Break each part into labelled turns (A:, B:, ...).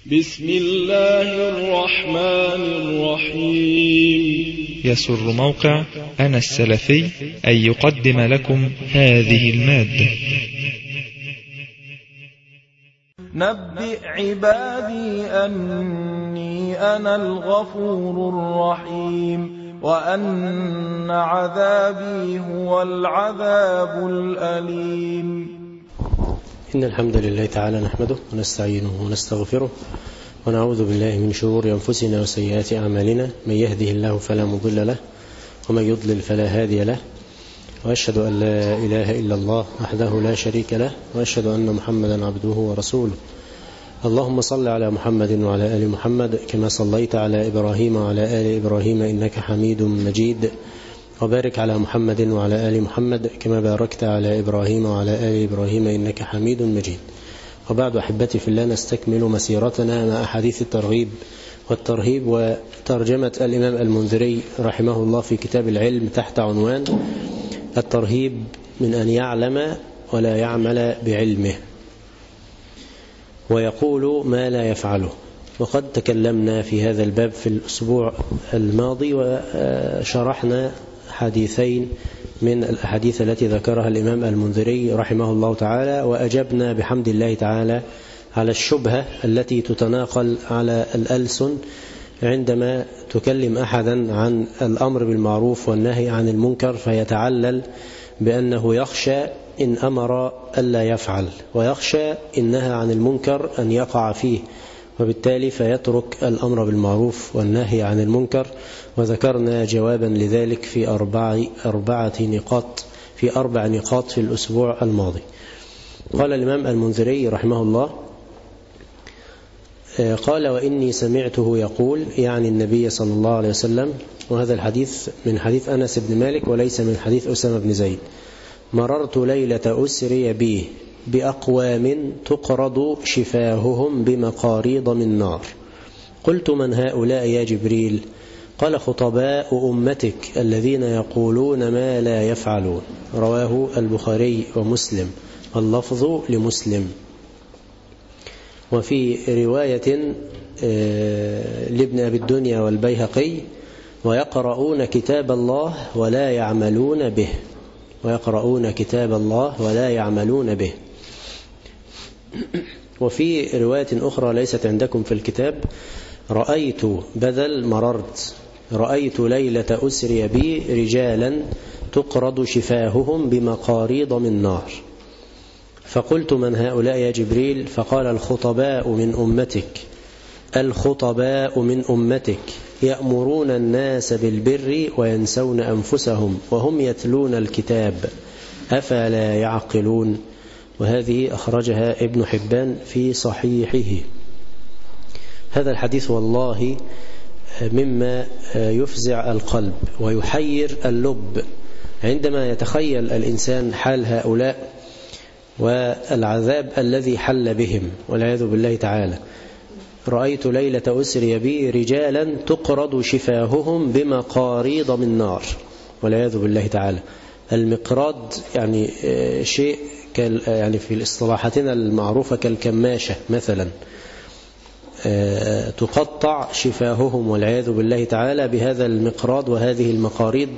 A: بسم الله الرحمن الرحيم.
B: يسر موقع أنا السلفي أن يقدم لكم هذه المادة.
C: نبئ عبادي أني أنا الغفور الرحيم وأن عذابي هو العذاب الأليم.
D: إن الحمد لله تعالى نحمده ونستعينه ونستغفره ونعوذ بالله من شرور أنفسنا وسيئات أعمالنا، من يهده الله فلا مضل له ومن يضلل فلا هادي له، وأشهد أن لا إله إلا الله وحده لا شريك له، وأشهد أن محمدا عبده ورسوله. اللهم صل على محمد وعلى آل محمد كما صليت على إبراهيم وعلى آل إبراهيم إنك حميد مجيد، وبارك على محمد وعلى آل محمد كما باركت على إبراهيم وعلى آل إبراهيم إنك حميد مجيد. وبعد أحبتي في الله، نستكمل مسيرتنا مع أحاديث الترغيب والترهيب وترجمة الإمام المنذري رحمه الله في كتاب العلم تحت عنوان الترهيب من أن يعلم ولا يعمل بعلمه، ويقول ما لا يفعله. وقد تكلمنا في هذا الباب في الأسبوع الماضي وشرحنا حديثين من الأحاديث التي ذكرها الإمام المنذري رحمه الله تعالى، وأجبنا بحمد الله تعالى على الشبهة التي تتناقل على الألسن عندما تكلم أحدا عن الأمر بالمعروف والنهي عن المنكر، فيتعلل بأنه يخشى إن أمر ألا يفعل، ويخشى إن نهى عن المنكر أن يقع فيه، وبالتالي فيترك الأمر بالمعروف والنهي عن المنكر. وذكرنا جوابا لذلك في أربع نقاط في الأسبوع الماضي. قال الإمام المنذري رحمه الله، قال وإني سمعته يقول، يعني النبي صلى الله عليه وسلم، وهذا الحديث من حديث أنس بن مالك وليس من حديث أسامة بن زيد: مررت ليلة أسري بي بأقوام تقرض شفاههم بمقاريض من نار، قلت من هؤلاء يا جبريل؟ قال خطباء أمتك الذين يقولون ما لا يفعلون. رواه البخاري ومسلم، واللفظ لمسلم. وفي رواية لابن أبي الدنيا والبيهقي: ويقرؤون كتاب الله ولا يعملون به. ويقرؤون كتاب الله ولا يعملون به. وفي رواية أخرى ليست عندكم في الكتاب: رأيت بدل مررت، رأيت ليلة أسري بي رجالا تقرض شفاههم بمقاريض من نار، فقلت من هؤلاء يا جبريل؟ فقال الخطباء من أمتك، الخطباء من أمتك يأمرون الناس بالبر وينسون أنفسهم وهم يتلون الكتاب أفلا يعقلون. وهذه أخرجها ابن حبان في صحيحه. هذا الحديث والله مما يفزع القلب ويحير اللب عندما يتخيل الإنسان حال هؤلاء والعذاب الذي حل بهم والعياذ بالله تعالى. رأيت ليلة أسري بي رجالا تقرض شفاههم بمقاريض من نار والعياذ بالله تعالى. المقراض يعني شيء يعني في الاصطلاحاتنا المعروفة كالكماشة مثلا، تقطع شفاههم والعياذ بالله تعالى بهذا المقراض وهذه المقاريض.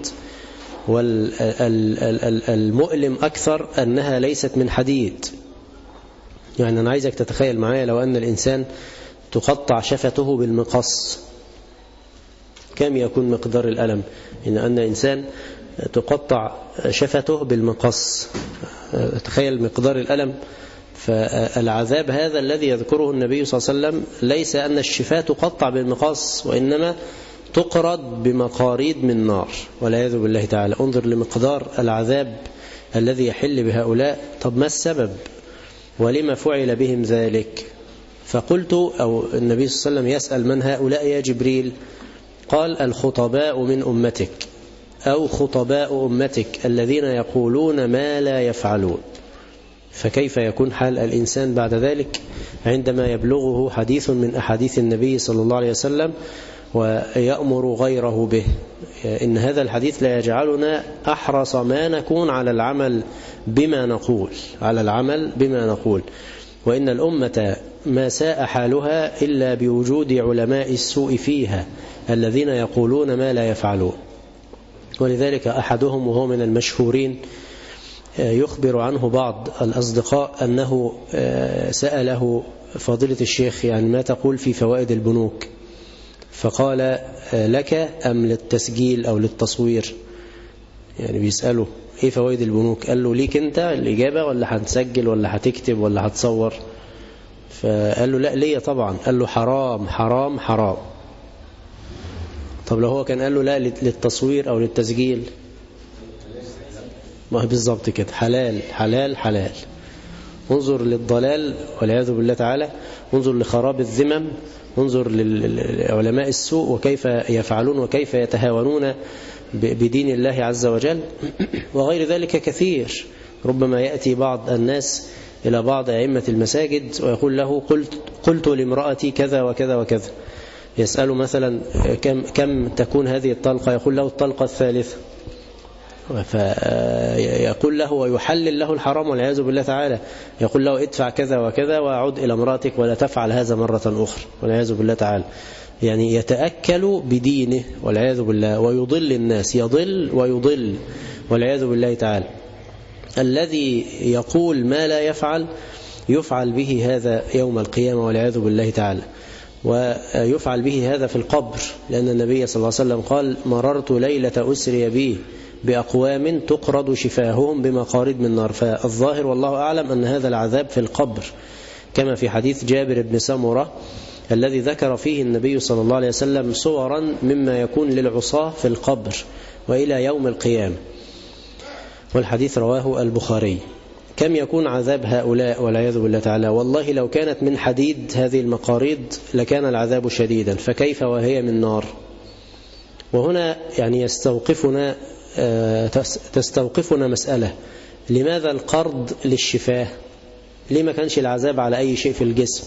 D: والمؤلم أكثر أنها ليست من حديد. يعني أنا عايزك تتخيل معايا لو أن الإنسان تقطع شفته بالمقص، كم يكون مقدار الألم؟ إن إنسان تقطع شفته بالمقص، تخيل مقدار الألم. فالعذاب هذا الذي يذكره النبي صلى الله عليه وسلم ليس أن الشفاة تقطع بالمقص، وإنما تقرض بمقاريض من نار والعياذ بالله تعالى. انظر لمقدار العذاب الذي يحل بهؤلاء. طب ما السبب ولما فعل بهم ذلك؟ فقلت، أو النبي صلى الله عليه وسلم يسأل من هؤلاء يا جبريل؟ قال الخطباء من أمتك، أو خطباء أمتك الذين يقولون ما لا يفعلون. فكيف يكون حال الإنسان بعد ذلك عندما يبلغه حديث من أحاديث النبي صلى الله عليه وسلم ويأمر غيره به؟ إن هذا الحديث لا يجعلنا أحرص ما نكون على العمل بما نقول، وإن الأمة ما ساء حالها إلا بوجود علماء السوء فيها الذين يقولون ما لا يفعلون. ولذلك أحدهم وهو من المشهورين يخبر عنه بعض الأصدقاء أنه سأله فضيلة الشيخ يعني ما تقول في فوائد البنوك؟ فقال لك أم للتسجيل أو للتصوير؟ يعني بيسأله إيه فوائد البنوك؟ قال له ليك أنت الإجابة ولا هتسجل ولا هتكتب ولا هتصور؟ فقال له لا ليه طبعا. قال له حرام حرام حرام. طب لو هو كان قال له لا للتصوير أو للتسجيل؟ ما هو بالضبط كده، حلال حلال حلال. انظر للضلال والعياذ بالله تعالى، انظر لخراب الذمم، انظر لعلماء السوء وكيف يفعلون وكيف يتهاونون بدين الله عز وجل. وغير ذلك كثير. ربما يأتي بعض الناس إلى بعض أئمة المساجد ويقول له قلت لامرأتي كذا وكذا وكذا. يسأل مثلا كم تكون هذه الطلقة؟ يقول له الطلقة الثالثة. فيقول له ويحلل له الحرام والعياذ بالله تعالى، يقول له ادفع كذا وكذا وأعود إلى امرأتك ولا تفعل هذا مرة أخرى والعياذ بالله تعالى. يعني يتأكل بدينه والعياذ بالله ويضل الناس، يضل ويضل والعياذ بالله تعالى. الذي يقول ما لا يفعل يفعل به هذا يوم القيامة والعياذ بالله تعالى، ويفعل به هذا في القبر، لأن النبي صلى الله عليه وسلم قال مررت ليلة أسري بي بأقوام تقرض شفاههم بمقارض من نار. فالظاهر والله أعلم أن هذا العذاب في القبر، كما في حديث جابر بن سمرة الذي ذكر فيه النبي صلى الله عليه وسلم صورا مما يكون للعصاة في القبر وإلى يوم القيامة، والحديث رواه البخاري. كم يكون عذاب هؤلاء والعياذ بالله تعالى؟ والله لو كانت من حديد هذه المقاريض لكان العذاب شديدا، فكيف وهي من نار؟ وهنا يعني تستوقفنا مسألة، لماذا القرض للشفاه؟ ليه ما كانش العذاب على أي شيء في الجسم؟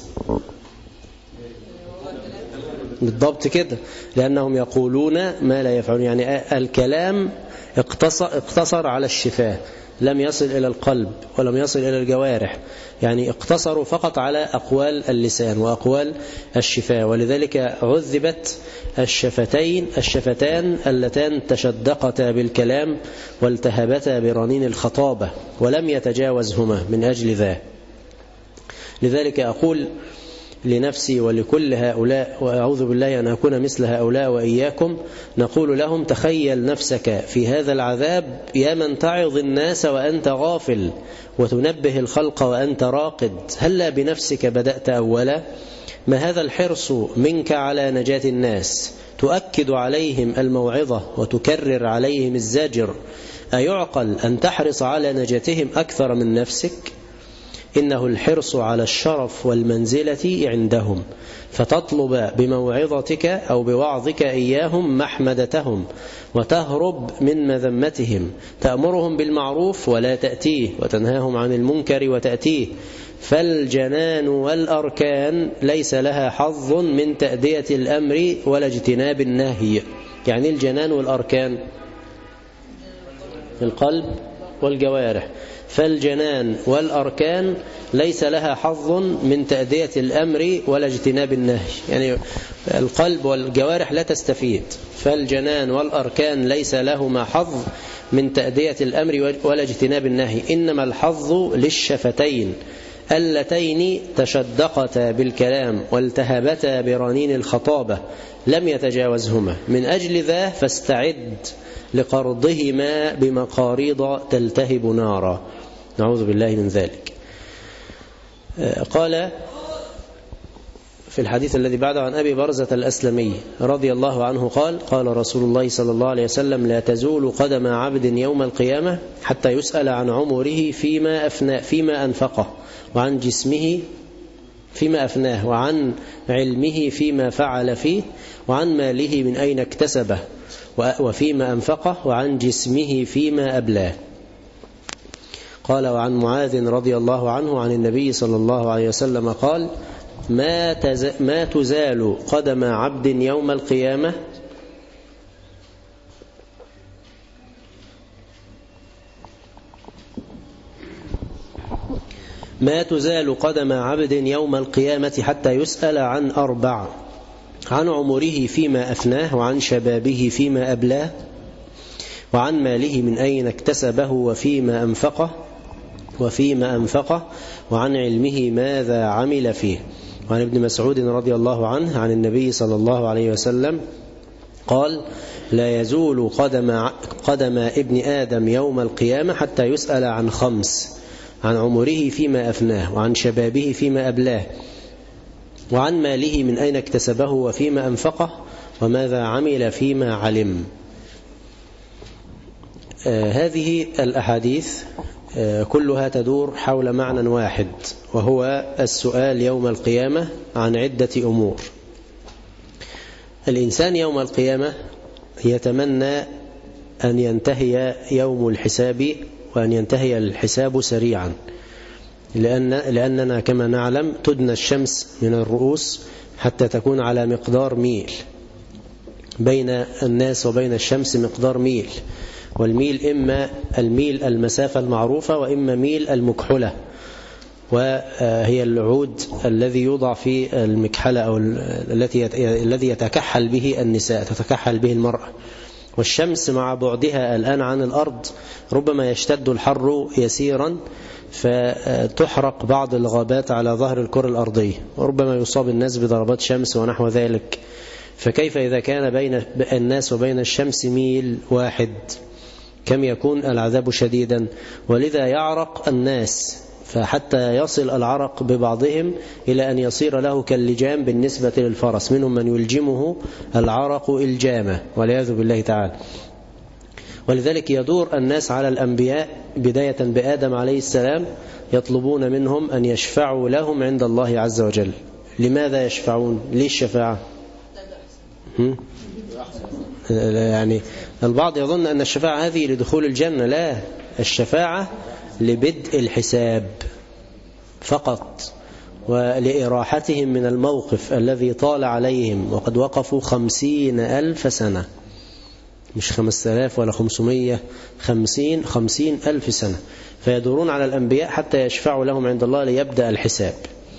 D: بالضبط كده، لأنهم يقولون ما لا يفعلون. يعني الكلام اقتصر على الشفاه، لم يصل إلى القلب ولم يصل إلى الجوارح، يعني اقتصروا فقط على أقوال اللسان وأقوال الشفاه. ولذلك عذبت الشفتان اللتان تشدقتا بالكلام والتهبتا برنين الخطابة ولم يتجاوزهما من أجل ذا. لذلك أقول لنفسي ولكل هؤلاء، وأعوذ بالله أن أكون مثل هؤلاء وإياكم، نقول لهم تخيل نفسك في هذا العذاب يا من تعظ الناس وأنت غافل وتنبه الخلق وأنت راقد. هلا بنفسك بدأت أولا؟ ما هذا الحرص منك على نجاة الناس؟ تؤكد عليهم الموعظة وتكرر عليهم الزجر. أيعقل أن تحرص على نجاتهم أكثر من نفسك؟ إنه الحرص على الشرف والمنزلة عندهم، فتطلب بموعظتك أو بوعظك إياهم محمدتهم وتهرب من مذمتهم، تأمرهم بالمعروف ولا تأتيه، وتنهاهم عن المنكر وتأتيه. فالجنان والأركان ليس لها حظ من تأدية الأمر ولا اجتناب النهي. يعني الجنان والأركان القلب والجوارح، فالجنان والأركان ليس لها حظ من تأدية الأمر ولا اجتناب النهي. يعني القلب والجوارح لا تستفيد، فالجنان والأركان ليس لهما حظ من تأدية الأمر ولا اجتناب النهي، إنما الحظ للشفتين اللتين تشدقتا بالكلام والتهبتا برنين الخطابة لم يتجاوزهما. من أجل ذا فاستعد لقرضهما بمقاريض تلتهب نارا، نعوذ بالله من ذلك. قال في الحديث الذي بعده عن أبي برزة الأسلمي رضي الله عنه قال قال رسول الله صلى الله عليه وسلم لا تزول قدم عبد يوم القيامة حتى يسأل عن عمره فيما أنفقه، وعن جسمه فيما أفناه، وعن علمه فيما فعل فيه، وعن ماله من أين اكتسبه وفيما أنفقه، وعن جسمه فيما أبلاه. قال وعن معاذ رضي الله عنه عن النبي صلى الله عليه وسلم قال ما تزال قدم عبد يوم القيامة ما تزال قدم عبد يوم القيامة حتى يسأل عن 4: عن عمره فيما أفناه، وعن شبابه فيما أبلاه، وعن ماله من أين اكتسبه وفيما أنفقه، وعن علمه ماذا عمل فيه. وعن ابن مسعود رضي الله عنه عن النبي صلى الله عليه وسلم قال: لا يزول قدم ابن آدم يوم القيامة حتى يسأل عن 5: عن عمره فيما أفناه، وعن شبابه فيما أبلاه، وعن ماله من أين اكتسبه وفيما أنفقه، وماذا عمل فيما علم. هذه الأحاديث كلها تدور حول معنى واحد، وهو السؤال يوم القيامة عن عدة أمور. الإنسان يوم القيامة يتمنى أن ينتهي يوم الحساب، وأن ينتهي الحساب سريعا، لأننا كما نعلم تدنى الشمس من الرؤوس حتى تكون على مقدار ميل، بين الناس وبين الشمس مقدار ميل، والميل إما الميل المسافة المعروفة، وإما ميل المكحلة، وهي العود الذي يوضع في المكحلة أو الذي يتكحل به النساء، تتكحل به المرأة. والشمس مع بعدها الآن عن الأرض ربما يشتد الحر يسيرا فتحرق بعض الغابات على ظهر الكرة الأرضية، وربما يصاب الناس بضربات شمس ونحو ذلك. فكيف إذا كان بين الناس وبين الشمس ميل واحد؟ كم يكون العذاب شديدا. ولذا يعرق الناس، فحتى يصل العرق ببعضهم إلى أن يصير له كاللجام بالنسبة للفرس، منهم من يلجمه العرق إلجامه والعياذ بالله تعالى. ولذلك يدور الناس على الأنبياء بداية بآدم عليه السلام، يطلبون منهم أن يشفعوا لهم عند الله عز وجل. لماذا يشفعون؟ ليه الشفاعة؟ يعني البعض يظن أن الشفاعة هذه لدخول الجنة، لا، الشفاعة لبدء الحساب فقط، ولإراحتهم من الموقف الذي طال عليهم، وقد وقفوا 50,000 سنة، مش 5000 ولا 500، 50,000 سنة، فيدورون على الأنبياء حتى يشفعوا لهم عند الله ليبدأ الحساب.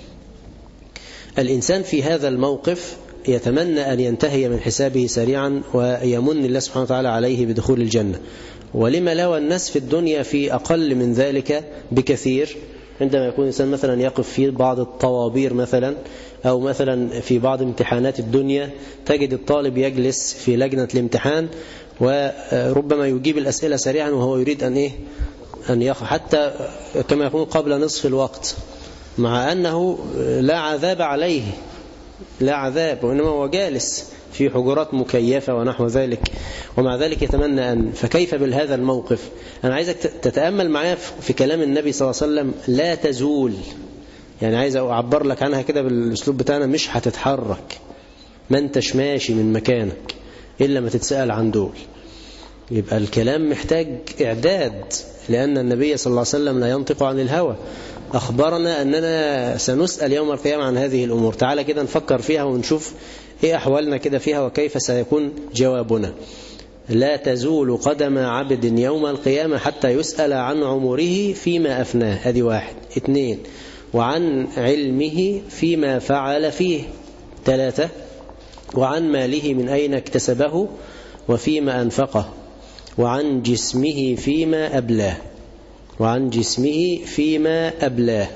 D: الإنسان في هذا الموقف يتمنى أن ينتهي من حسابه سريعا، ويمن الله سبحانه وتعالى عليه بدخول الجنة. ولما لو الناس في الدنيا في أقل من ذلك بكثير، عندما يكون الإنسان مثلا يقف في بعض الطوابير مثلا، أو مثلا في بعض امتحانات الدنيا، تجد الطالب يجلس في لجنة الامتحان وربما يجيب الأسئلة سريعا وهو يريد أن يقف حتى كما يكون قبل نصف الوقت، مع أنه لا عذاب عليه، لا عذاب، وإنما هو جالس في حجرات مكيفة ونحو ذلك، ومع ذلك يتمنى فكيف بهذا الموقف؟ أنا عايزك تتأمل معايا في كلام النبي صلى الله عليه وسلم: لا تزول، يعني عايز أعبر لك عنها كده بالأسلوب بتاعنا، مش هتتحرك، ما انتش ماشي من مكانك إلا ما تتسأل عن دول. يبقى الكلام محتاج إعداد، لأن النبي صلى الله عليه وسلم لا ينطق عن الهوى، أخبرنا أننا سنسأل يوم القيامة عن هذه الأمور. تعالى كده نفكر فيها ونشوف إيه أحوالنا كده فيها وكيف سيكون جوابنا. لا تزول قدم عبد يوم القيامة حتى يسأل عن عمره فيما أفناه، هذه 1. 2. وعن علمه فيما فعل فيه. 3. وعن ماله من أين اكتسبه وفيما أنفقه. وعن جسمه فيما أبلاه. وعن جسمه فيما أبلاه.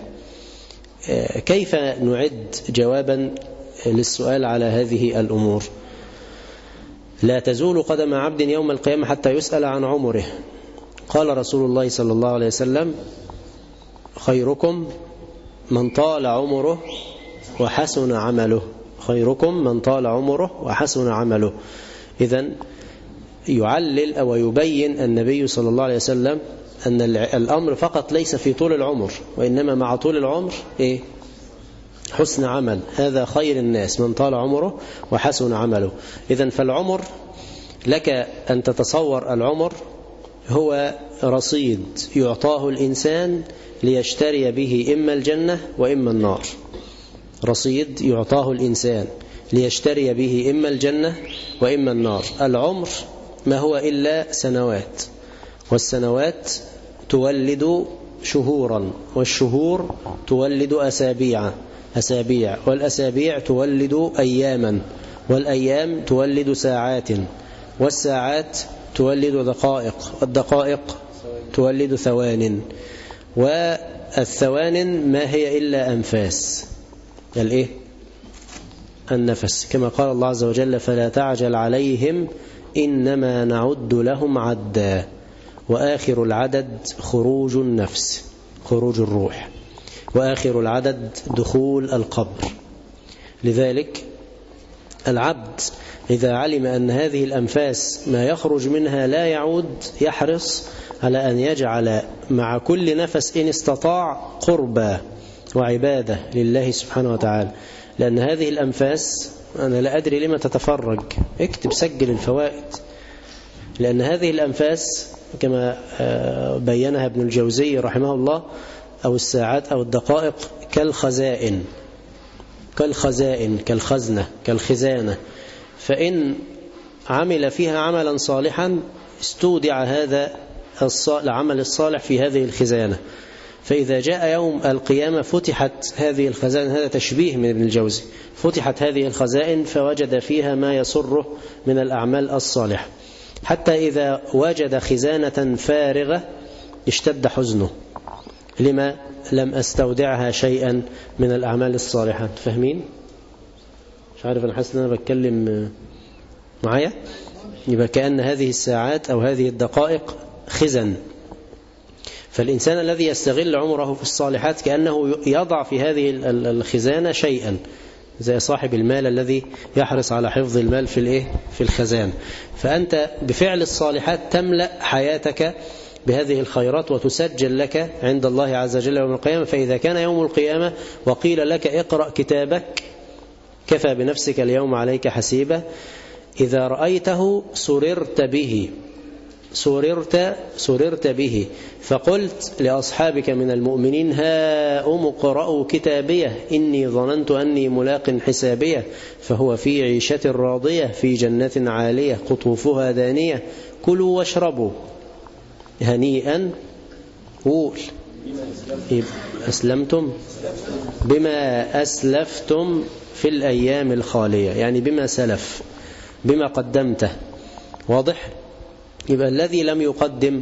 D: كيف نعد جوابا للسؤال على هذه الأمور؟ لا تزول قدم عبد يوم القيامة حتى يسأل عن عمره. قال رسول الله صلى الله عليه وسلم: خيركم من طال عمره وحسن عمله. خيركم من طال عمره وحسن عمله. إذن يعلل أو يبين النبي صلى الله عليه وسلم أن الأمر فقط ليس في طول العمر، وإنما مع طول العمر حسن عمل. هذا خير الناس من طال عمره وحسن عمله. إذن فالعمر لك أن تتصور العمر هو رصيد يعطاه الإنسان ليشتري به إما الجنة وإما النار. رصيد يعطاه الإنسان ليشتري به إما الجنة وإما النار. العمر ما هو إلا سنوات، والسنوات تولد شهورا، والشهور تولد أسابيع، والأسابيع تولد أياما، والأيام تولد ساعات، والساعات تولد دقائق، والدقائق تولد ثوان، والثوان ما هي إلا أنفاس النفس، كما قال الله عز وجل: فلا تعجل عليهم إنما نعد لهم عدا، وآخر العدد خروج النفس، خروج الروح، وآخر العدد دخول القبر. لذلك العبد إذا علم أن هذه الأنفاس ما يخرج منها لا يعود، يحرص على أن يجعل مع كل نفس إن استطاع قربة وعبادة لله سبحانه وتعالى، لأن هذه الأنفاس، أنا لا أدري لما تتفرج، اكتب سجل الفوائد، لأن هذه الأنفاس كما بينها ابن الجوزي رحمه الله، أو الساعات أو الدقائق كالخزائن، كالخزنة، كالخزانة، فإن عمل فيها عملا صالحا استودع هذا العمل الصالح في هذه الخزانة، فإذا جاء يوم القيامة فتحت هذه الخزائن، هذا تشبيه من ابن الجوزي، فتحت هذه الخزائن فوجد فيها ما يسره من الأعمال الصالحة، حتى إذا وجد خزانة فارغة اشتد حزنه، لما لم أستودعها شيئا من الأعمال الصالحة. فاهمين؟ مش عارف، أنا حاسس أن أنا بتكلم معايا. يبقى كأن هذه الساعات أو هذه الدقائق خزن، فالإنسان الذي يستغل عمره في الصالحات كأنه يضع في هذه الخزانة شيئا، زي صاحب المال الذي يحرص على حفظ المال في الخزانة. فأنت بفعل الصالحات تملأ حياتك بهذه الخيرات وتسجل لك عند الله عز وجل يوم القيامة. فإذا كان يوم القيامة وقيل لك اقرأ كتابك كفى بنفسك اليوم عليك حسيبا، إذا رأيته سررت به، فقلت لأصحابك من المؤمنين هاؤم اقرأوا كتابيه إني ظننت أني ملاق حسابيه، فهو في عيشة راضية في جنة عالية قطوفها دانية كلوا واشربوا هنيئا أسلمتم بما أسلفتم في الأيام الخالية، يعني بما سلف، بما قدمته. واضح؟ يبقى الذي لم يقدم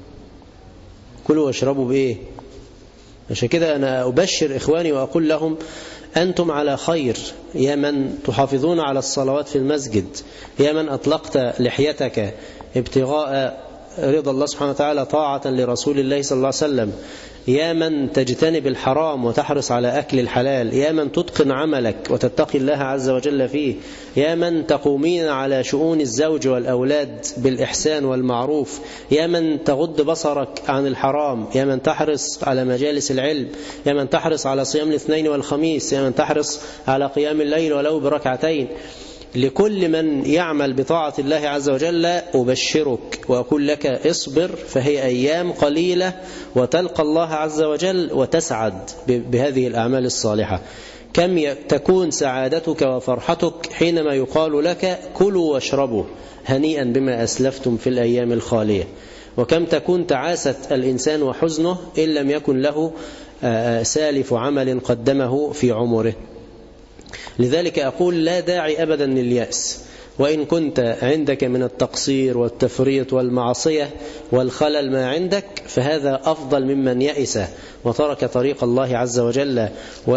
D: كلوا واشربوا بإيه؟ عشان كده أنا أبشر إخواني وأقول لهم أنتم على خير، يا من تحافظون على الصلوات في المسجد، يا من أطلقت لحيتك ابتغاء رضا الله سبحانه وتعالى طاعة لرسول الله صلى الله عليه وسلم، يا من تجتنب الحرام وتحرص على أكل الحلال، يا من تتقن عملك وتتقي الله عز وجل فيه، يا من تقومين على شؤون الزوج والأولاد بالإحسان والمعروف، يا من تغض بصرك عن الحرام، يا من تحرص على مجالس العلم، يا من تحرص على صيام الاثنين والخميس، يا من تحرص على قيام الليل ولو بركعتين. لكل من يعمل بطاعة الله عز وجل أبشرك وأقول لك اصبر، فهي أيام قليلة وتلقى الله عز وجل وتسعد بهذه الأعمال الصالحة. كم تكون سعادتك وفرحتك حينما يقال لك كلوا واشربوا هنيئا بما أسلفتم في الأيام الخالية، وكم تكون تعاسة الإنسان وحزنه إن لم يكن له سالف عمل قدمه في عمره. لذلك أقول لا داعي أبدا لليأس، وإن كنت عندك من التقصير والتفريط والمعصية والخلل ما عندك، فهذا أفضل ممن يأس وترك طريق الله عز وجل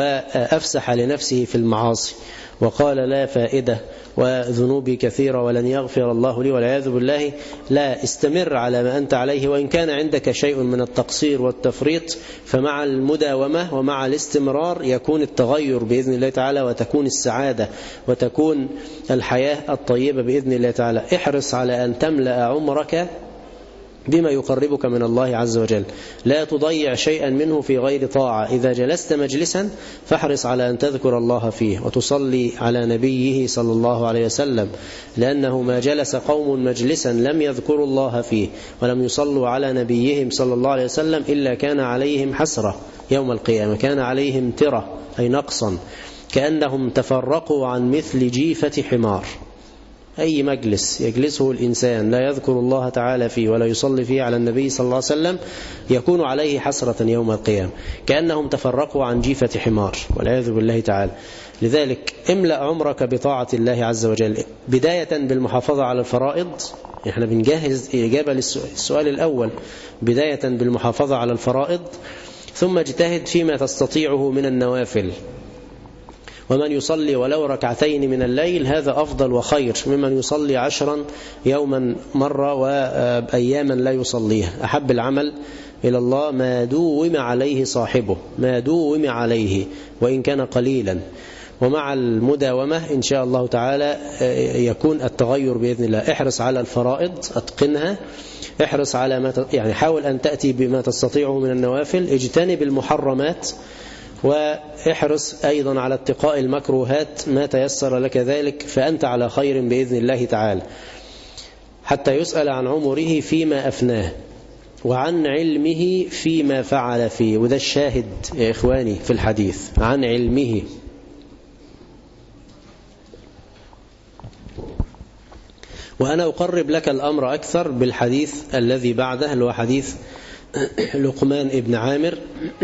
D: وأفسح لنفسه في المعاصي وقال لا فائدة وذنوبي كثيرة ولن يغفر الله لي والعياذ بالله. لا، استمر على ما أنت عليه، وإن كان عندك شيء من التقصير والتفريط فمع المداومة ومع الاستمرار يكون التغير بإذن الله تعالى، وتكون السعادة وتكون الحياة الطيبة بإذن الله تعالى. احرص على أن تملأ عمرك بما يقربك من الله عز وجل، لا تضيع شيئا منه في غير طاعة. إذا جلست مجلسا فاحرص على أن تذكر الله فيه وتصلي على نبيه صلى الله عليه وسلم، لأنه ما جلس قوم مجلسا لم يذكروا الله فيه ولم يصلوا على نبيهم صلى الله عليه وسلم إلا كان عليهم حسرة يوم القيامة، كان عليهم ترة أي نقصا، كأنهم تفرقوا عن مثل جيفة حمار. أي مجلس يجلسه الإنسان لا يذكر الله تعالى فيه ولا يصلي فيه على النبي صلى الله عليه وسلم يكون عليه حسرة يوم القيامة، كأنهم تفرقوا عن جيفة حمار والعياذ بالله تعالى. لذلك املأ عمرك بطاعة الله عز وجل، بداية بالمحافظة على الفرائض. احنا بنجهز إجابة للسؤال الأول، بداية بالمحافظة على الفرائض، ثم اجتهد فيما تستطيعه من النوافل. ومن يصلي ولو ركعتين من الليل هذا أفضل وخير ممن يصلي 10 يوما مرة وأياما لا يصليها. أحب العمل إلى الله ما دوم عليه صاحبه، ما دوم عليه وإن كان قليلا، ومع المداومة إن شاء الله تعالى يكون التغير بإذن الله. احرص على الفرائض، أتقنها، احرص على يعني حاول أن تأتي بما تستطيعه من النوافل، اجتنب المحرمات، واحرص أيضا على اتقاء المكروهات ما تيسر لك ذلك، فأنت على خير بإذن الله تعالى، حتى يسأل عن عمره فيما أفناه وعن علمه فيما فعل فيه. وده الشاهد يا إخواني في الحديث، عن علمه. وأنا أقرب لك الأمر أكثر بالحديث الذي بعده، اللي هو حديث لقمان ابن عامر،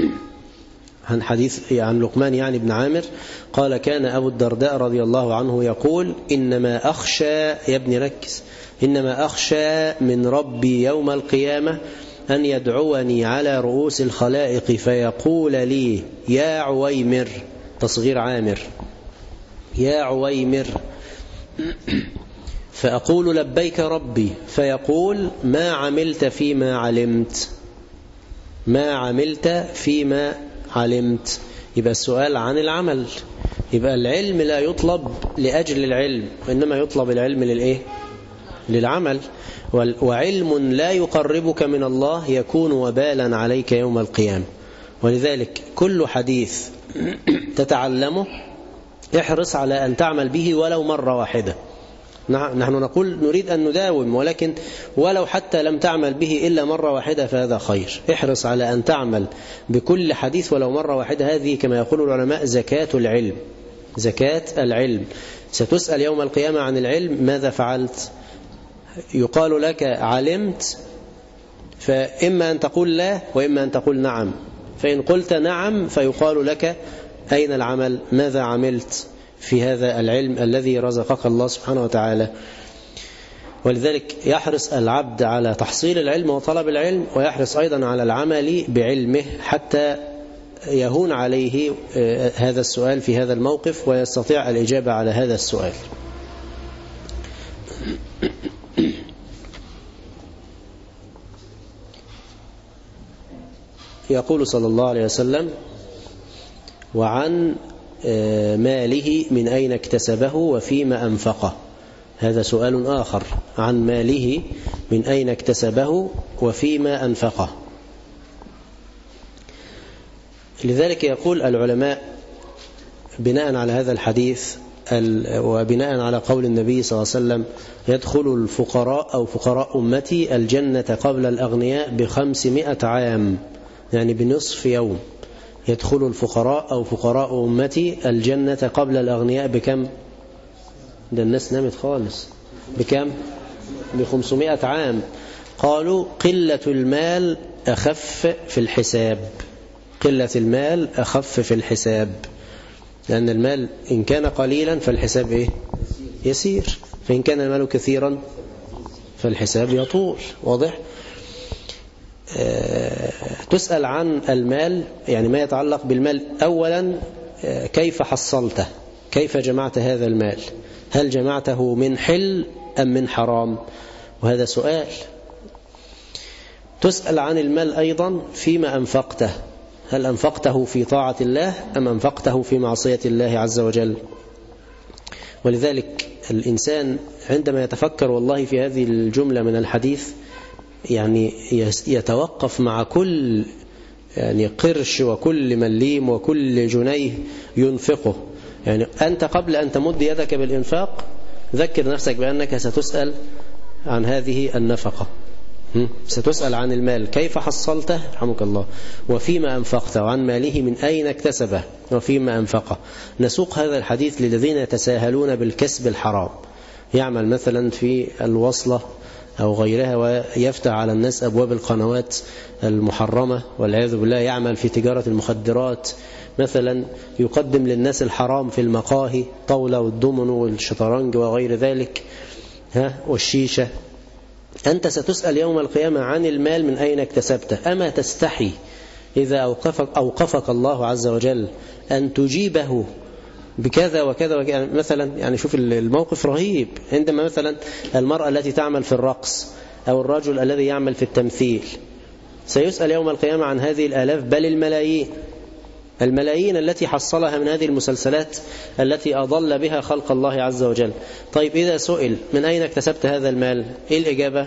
D: عن لقمان يعني ابن عامر قال: كان أبو الدرداء رضي الله عنه يقول: إنما أخشى، يا ابني ركز، إنما أخشى من ربي يوم القيامة أن يدعوني على رؤوس الخلائق فيقول لي: يا عويمر، تصغير عامر، يا عويمر، فأقول: لبيك ربي، فيقول: ما عملت فيما علمت، ما عملت فيما علمت. يبقى السؤال عن العمل. يبقى العلم لا يطلب لأجل العلم، وإنما يطلب العلم للإيه؟ للعمل. وعلم لا يقربك من الله يكون وبالا عليك يوم القيامة. ولذلك كل حديث تتعلمه احرص على أن تعمل به ولو مرة واحدة. نحن نقول نريد أن نداوم، ولكن ولو حتى لم تعمل به إلا مرة واحدة فهذا خير. احرص على أن تعمل بكل حديث ولو مرة واحدة. هذه كما يقول العلماء زكاة العلم، زكاة العلم. ستسأل يوم القيامة عن العلم: ماذا فعلت؟ يقال لك: علمت، فإما أن تقول لا وإما أن تقول نعم. فإن قلت نعم فيقال لك: أين العمل؟ ماذا عملت في هذا العلم الذي رزقك الله سبحانه وتعالى؟ ولذلك يحرص العبد على تحصيل العلم وطلب العلم، ويحرص أيضا على العمل بعلمه حتى يهون عليه هذا السؤال في هذا الموقف ويستطيع الإجابة على هذا السؤال. يقول صلى الله عليه وسلم: وعن ماله من أين اكتسبه وفيما أنفقه. هذا سؤال آخر، عن ماله من أين اكتسبه وفيما أنفقه. لذلك يقول العلماء بناء على هذا الحديث وبناء على قول النبي صلى الله عليه وسلم: يدخل الفقراء أو فقراء أمتي الجنة قبل الأغنياء ب500 عام، يعني بنصف يوم. يدخل الفقراء أو فقراء أمتي الجنة قبل الأغنياء بكم؟ ده الناس نامت خالص. بكم؟ ب500 عام. قالوا: قلة المال أخف في الحساب، قلة المال أخف في الحساب، لأن المال إن كان قليلا فالحساب إيه؟ يسير، فإن كان المال كثيرا فالحساب يطول. واضح؟ تسأل عن المال، يعني ما يتعلق بالمال. أولا كيف حصلته؟ كيف جمعت هذا المال؟ هل جمعته من حل أم من حرام؟ وهذا سؤال. تسأل عن المال أيضا فيما أنفقته، هل أنفقته في طاعة الله أم أنفقته في معصية الله عز وجل؟ ولذلك الإنسان عندما يتفكر والله في هذه الجملة من الحديث يعني يتوقف مع كل يعني قرش وكل مليم وكل جنيه ينفقه. يعني أنت قبل أن تمد يدك بالإنفاق ذكر نفسك بأنك ستسأل عن هذه النفقة، ستسأل عن المال كيف حصلته رحمك الله، وفيما أنفقته، وعن ماله من أين اكتسبه وفيما أنفقه. نسوق هذا الحديث للذين يتساهلون بالكسب الحرام، يعمل مثلا في الوصلة أو غيرها ويفتح على الناس أبواب القنوات المحرمة والعياذ بالله، يعمل في تجارة المخدرات مثلا، يقدم للناس الحرام في المقاهي، طاولة والدومينو والشطرنج وغير ذلك والشيشة. أنت ستسأل يوم القيامة عن المال من أين اكتسبته. أما تستحي إذا أوقفك الله عز وجل أن تجيبه بكذا وكذا وكذا؟ مثلا يعني شوف الموقف رهيب، عندما مثلا المرأة التي تعمل في الرقص أو الرجل الذي يعمل في التمثيل سيسأل يوم القيامة عن هذه الآلاف بل الملايين التي حصلها من هذه المسلسلات التي أضل بها خلق الله عز وجل. طيب إذا سئل من أين اكتسبت هذا المال، إيه الإجابة؟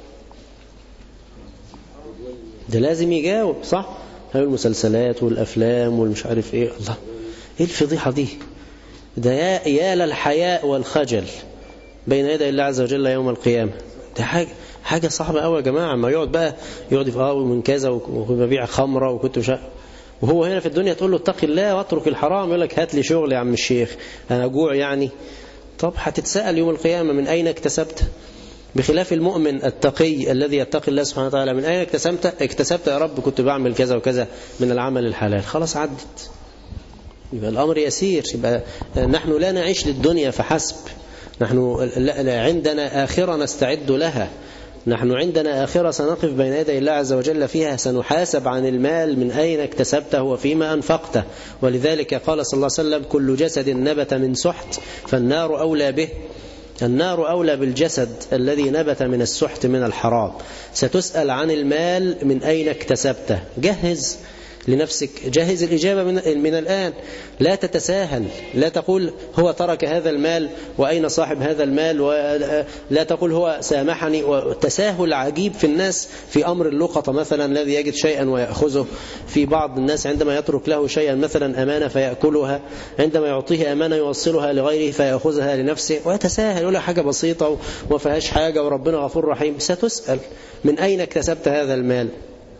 D: ده لازم يجاوب صح؟ هذه المسلسلات والأفلام والمش عارف إيه. الله، إيه الفضيحة دي؟ ده يا للحياء والخجل بين يدي الله عز وجل يوم القيامة. ده حاجة صعبة قوي يا جماعة. ما يقعد يقول من كذا وببيع خمرة وكنت مش، وهو هنا في الدنيا تقول له اتق الله واترك الحرام، يقول لك هات لي شغل يا عم الشيخ أنا جوع يعني. طب هتتسأل يوم القيامة من أين اكتسبت؟ بخلاف المؤمن التقي الذي يتقي الله سبحانه وتعالى، من أين اكتسبت يا رب؟ كنت بعمل كذا وكذا من العمل الحلال. خلاص عدت، يبقى الأمر يسير. يبقى نحن لا نعيش للدنيا فحسب، نحن عندنا آخرة نستعد لها، نحن عندنا آخرة سنقف بين يدي الله عز وجل فيها، سنحاسب عن المال من أين اكتسبته وفيما أنفقته. ولذلك قال صلى الله عليه وسلم كل جسد نبت من سحت فالنار أولى به. النار أولى بالجسد الذي نبت من السحت من الحرام. ستسأل عن المال من أين اكتسبته. جهز لنفسك، جهز الإجابة من الآن. لا تتساهل، لا تقول هو ترك هذا المال وأين صاحب هذا المال، ولا تقول هو سامحني. والتساهل عجيب في الناس في أمر اللقطة مثلا الذي يجد شيئا ويأخذه. في بعض الناس عندما يترك له شيئا مثلا أمانة فيأكلها، عندما يعطيه أمانة يوصلها لغيره فيأخذها لنفسه ويتساهل، يقول حاجة بسيطة وما فيهاش حاجة وربنا غفور رحيم. ستسأل من أين اكتسبت هذا المال.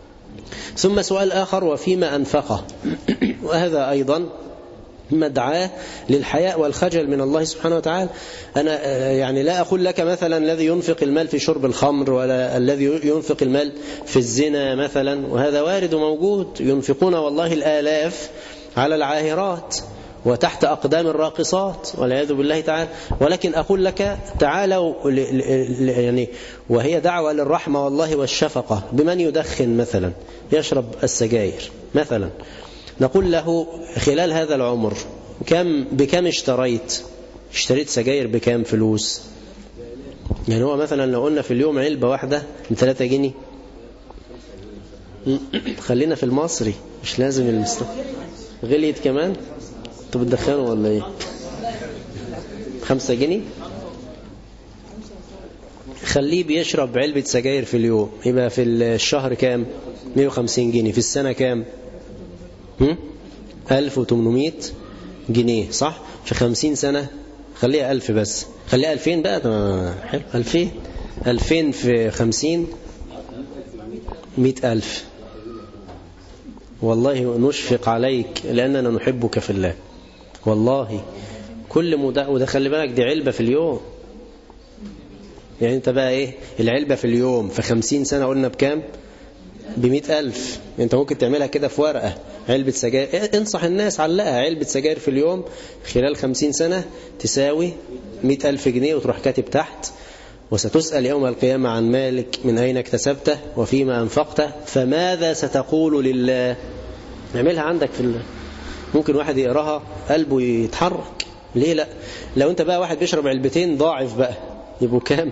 D: ثم سؤال آخر وفيما أنفقه، وهذا أيضا مدعاة للحياء والخجل من الله سبحانه وتعالى. أنا يعني لا أقول لك مثلا الذي ينفق المال في شرب الخمر ولا الذي ينفق المال في الزنا مثلا، وهذا وارد وموجود، ينفقون والله الآلاف على العاهرات وتحت أقدام الراقصات والعياذ بالله تعالى. ولكن أقول لك تعالوا يعني، وهي دعوة للرحمة والله والشفقة بمن يدخن مثلا، يشرب السجاير مثلا، نقول له خلال هذا العمر بكم اشتريت سجاير بكم فلوس؟ يعني هو مثلا لو قلنا في اليوم علبة واحدة ب3 جنيه، خلينا في المصري مش لازم المصري. غليت كمان؟ انتوا بتدخنوا ولا ايه؟ 5 جنيه؟ خليه بيشرب علبة سجاير في اليوم، يبقى في الشهر كام؟ 150 جنيه. في السنة كام؟ 1800 جنيه صح؟ في 50 سنة خليها 1000 بس، خليها 2000 بقى. حلو، 2000 في 50 100,000. والله نشفق عليك لأننا نحبك في الله والله. كل وده خلي بالك دي علبة في اليوم. يعني انت بقى ايه العلبة في اليوم في 50 سنة قلنا بكام؟ ب100,000. انت ممكن تعملها كده في ورقة، علبة سجاير، انصح الناس علقها، علبة سجاير في اليوم خلال 50 سنة تساوي 100,000 جنيه، وتروح كاتب تحت وستسأل يوم القيامة عن مالك من أين اكتسبته وفيما أنفقته فماذا ستقول لله. نعملها عندك ممكن واحد يقراها قلبه يتحرك. ليه لا؟ لو انت بقى واحد بيشرب علبتين ضاعف بقى يبقوا كام؟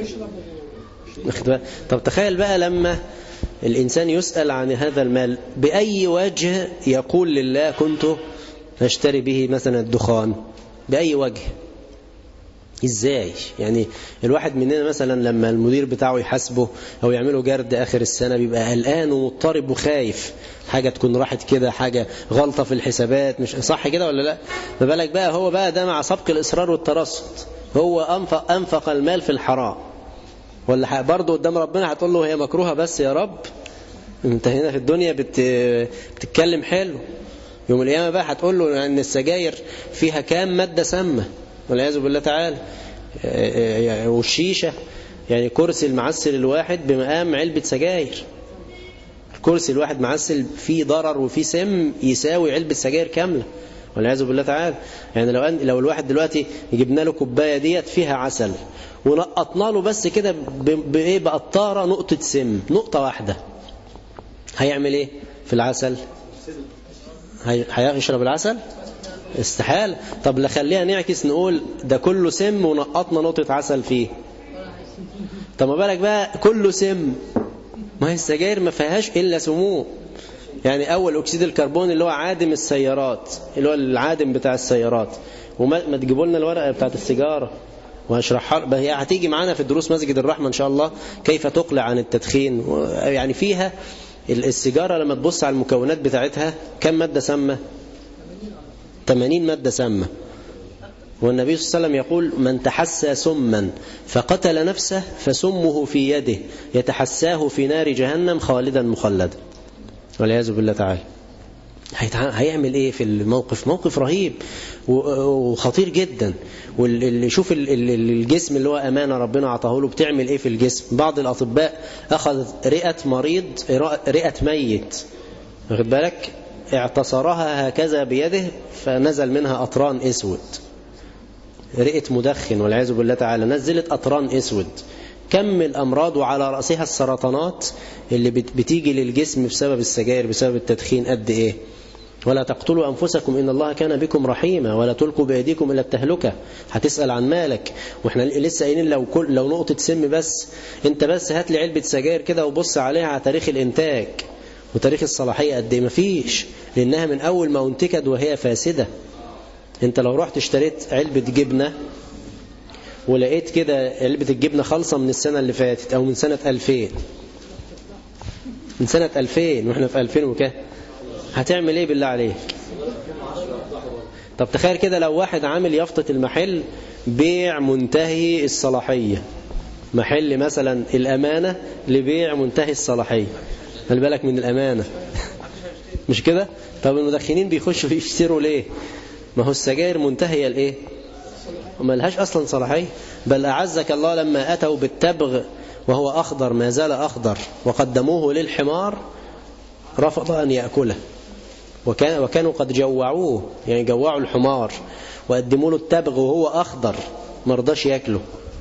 D: طب تخيل بقى لما الإنسان يسأل عن هذا المال بأي وجه يقول لله كنت أشتري به مثلا الدخان، بأي وجه؟ إزاي؟ يعني الواحد مننا مثلا لما المدير بتاعه يحاسبه أو يعمله جرد آخر السنة بيبقى قلقان ومضطرب وخايف، حاجة تكون راحت كده، حاجة غلطة في الحسابات، مش صح كده ولا لا؟ ما بالك بقى هو بقى ده مع سبق الإصرار والترصد، هو أنفق المال في الحرام، ولا برضه قدام ربنا هتقول له هي مكروهة بس يا رب؟ انت هنا في الدنيا بتتكلم حلو، يوم القيامة بقى هتقول له ان السجاير فيها كام مادة سامة والعياذ بالله تعالى. والشيشة يعني كرسي المعسل الواحد بمقام علبة سجاير. الكرسي الواحد معسل فيه ضرر وفيه سم يساوي علبة سجاير كاملة والعياذ بالله تعالى. يعني لو الواحد دلوقتي جبنا له كوباية ديت فيها عسل ونقطنا له بس كده بقطارة نقطة سم، نقطة واحدة، هيعمل ايه في العسل؟ هيشرب العسل؟ استحالة. طب لخليها نعكس نقول ده كله سم ونقطنا نقطة عسل فيه، طب ما بالك بقى كله سم؟ ما هي السجاير ما فيهاش إلا سموم. يعني أول أكسيد الكربون اللي هو عادم السيارات، اللي هو العادم بتاع السيارات، وما تجيبوا لنا الورقة بتاعت السيجارة وهشرحها، هي هتيجي معانا في دروس مسجد الرحمة إن شاء الله كيف تقلع عن التدخين. يعني فيها السيجارة لما تبص على المكونات بتاعتها كم مادة سامة؟ 80 مادة سامة. والنبي صلى الله عليه وسلم يقول من تحسى سما فقتل نفسه فسمه في يده يتحساه في نار جهنم خالدا مخلدا والعياذ بالله تعالى. هيعمل ايه في الموقف؟ موقف رهيب وخطير جدا. واللي يشوف الجسم اللي هو أمانة ربنا عطاه له بتعمل ايه في الجسم. بعض الأطباء أخذ رئة مريض، رئة ميت، واخد بالك، اعتصرها هكذا بيده فنزل منها أطران اسود، رئة مدخن والعياذ بالله تعالى، نزلت أطران اسود. كم الأمراض وعلى رأسها السرطانات اللي بتيجي للجسم بسبب السجاير بسبب التدخين قد إيه. ولا تقتلوا أنفسكم إن الله كان بكم رحيما ولا تلقوا بأيديكم إلى التهلكة. هتسأل عن مالك، وإحنا لسه قايلين لو نقطة سم بس، أنت بس هات لي علبة سجاير كده وبص عليها على تاريخ الإنتاج وتاريخ الصلاحية قد إيه. مفيش، لأنها من أول ما انتجت وهي فاسدة. أنت لو رحت اشتريت علبة جبنة ولقيت كده علبة الجبنة خالصة من السنة اللي فاتت أو من سنة 2000، من سنة 2000 وإحنا في 2000 وكده، هتعمل إيه بالله عليك؟ طب تخيل كده لو واحد عامل يافطة المحل بيع منتهي الصلاحية، محل مثلا الأمانة لبيع منتهي الصلاحية، خلي بالك من الأمانة مش كده؟ طب المدخنين بيخشوا يشتروا ليه؟ ما هو السجاير منتهية لإيه؟ وما لهاش أصلا صلاحية. بل أعزك الله لما أتوا بالتبغ وهو أخضر ما زال أخضر وقدموه للحمار رفض أن يأكله، وكانوا قد جوعوه، يعني جوعوا الحمار وقدموا له التبغ وهو أخضر ما رضاش يأكله.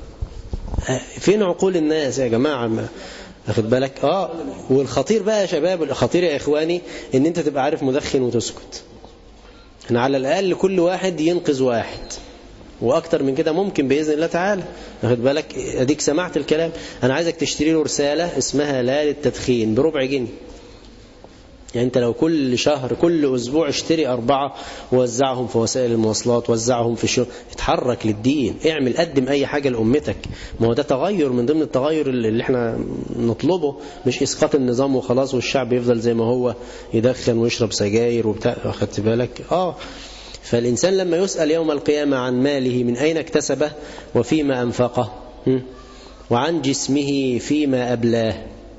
D: فين عقول الناس يا جماعة؟ أخذ بالك؟ والخطير بقى يا شباب، الخطير يا إخواني إن أنت تبقى عارف مدخن وتسكت. احنا على الأقل كل واحد ينقذ واحد، وأكتر من كده ممكن بإذن الله تعالى. أخذ بالك؟ أديك سمعت الكلام. أنا عايزك تشتري له رسالة اسمها لا للتدخين ب4 جنيه. يعني أنت لو كل شهر كل أسبوع اشتري 4 ووزعهم في وسائل المواصلات، وزعهم في الشغل، اتحرك للدين، اعمل قدم أي حاجة لأمتك. ما هو ده تغير من ضمن التغير اللي احنا نطلبه، مش إسقاط النظام وخلاص والشعب يفضل زي ما هو يدخن ويشرب سجاير وبتاع. أخذت بالك؟ فالإنسان لما يسأل يوم القيامة عن ماله من أين اكتسبه وفيما أنفقه، وعن جسمه فيما أبلاه.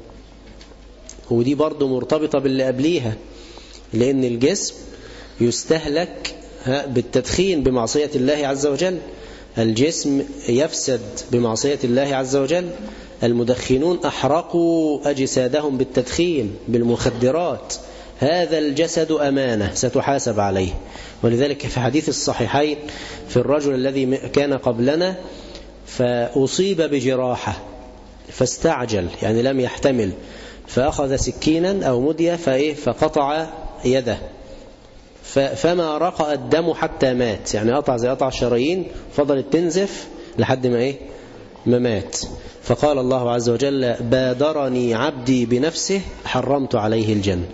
D: ودي برضو مرتبطة باللي قبليها، لأن الجسم يستهلك بالتدخين بمعصية الله عز وجل، الجسم يفسد بمعصية الله عز وجل. المدخنون أحرقوا أجسادهم بالتدخين بالمخدرات. هذا الجسد أمانة ستحاسب عليه. ولذلك في حديث الصحيحين في الرجل الذي كان قبلنا فأصيب بجراحة فاستعجل، يعني لم يحتمل، فأخذ سكينا أو مدية فقطع يده، فما رقأ الدم حتى مات، يعني قطع شرايين فضلت تنزف لحد ما مات. فقال الله عز وجل بادرني عبدي بنفسه حرمت عليه الجنة.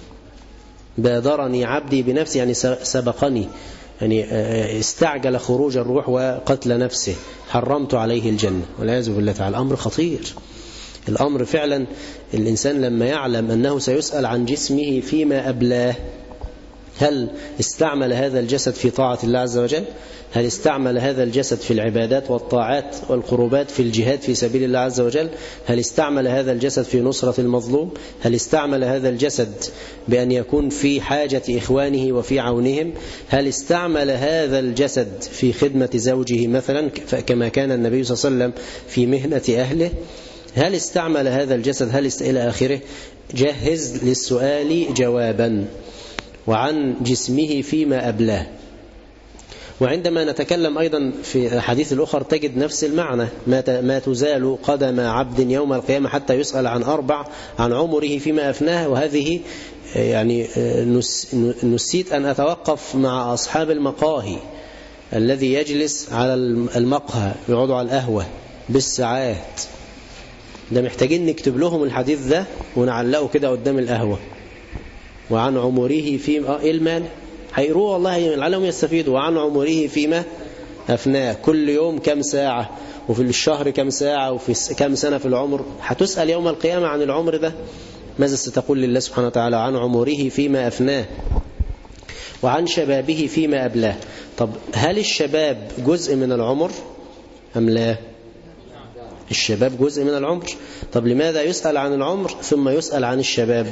D: بادرني عبدي بنفسه يعني سبقني، يعني استعجل خروج الروح وقتل نفسه، حرمت عليه الجنة والعياذ بالله تعالى. الأمر خطير، الأمر فعلا. الإنسان لما يعلم أنه سيسأل عن جسمه فيما أبلاه، هل استعمل هذا الجسد في طاعة الله عز وجل؟ هل استعمل هذا الجسد في العبادات والطاعات والقربات في الجهاد في سبيل الله عز وجل؟ هل استعمل هذا الجسد في نصرة المظلوم؟ هل استعمل هذا الجسد بأن يكون في حاجة إخوانه وفي عونهم؟ هل استعمل هذا الجسد في خدمة زوجه مثلا كما كان النبي صلى الله عليه وسلم في مهنة أهله؟ هل استعمل هذا الجسد إلى آخره؟ جهز للسؤال جوابا. وعن جسمه فيما أبلاه. وعندما نتكلم أيضا في الحديث الأخر تجد نفس المعنى، ما تزال قدم عبد يوم القيامة حتى يسأل عن 4: عن عمره فيما أفناه. وهذه يعني نسيت أن أتوقف مع أصحاب المقاهي، الذي يجلس على المقهى يقعدوا على القهوة بالساعات، ده محتاجين نكتب لهم الحديث ده ونعلقه كده قدام القهوة. وعن عمره فيما المال هيروه والله العالم يستفيدوا. وعن عمره فيما أفناه، كل يوم كم ساعة، وفي الشهر كم ساعة، وفي كم سنة في العمر. هتسأل يوم القيامة عن العمر ده، ماذا ستقول لله سبحانه وتعالى؟ عن عمره فيما أفناه. وعن شبابه فيما أبلاه. طب هل الشباب جزء من العمر أم لا؟ الشباب جزء من العمر. طب لماذا يسأل عن العمر ثم يسأل عن الشباب؟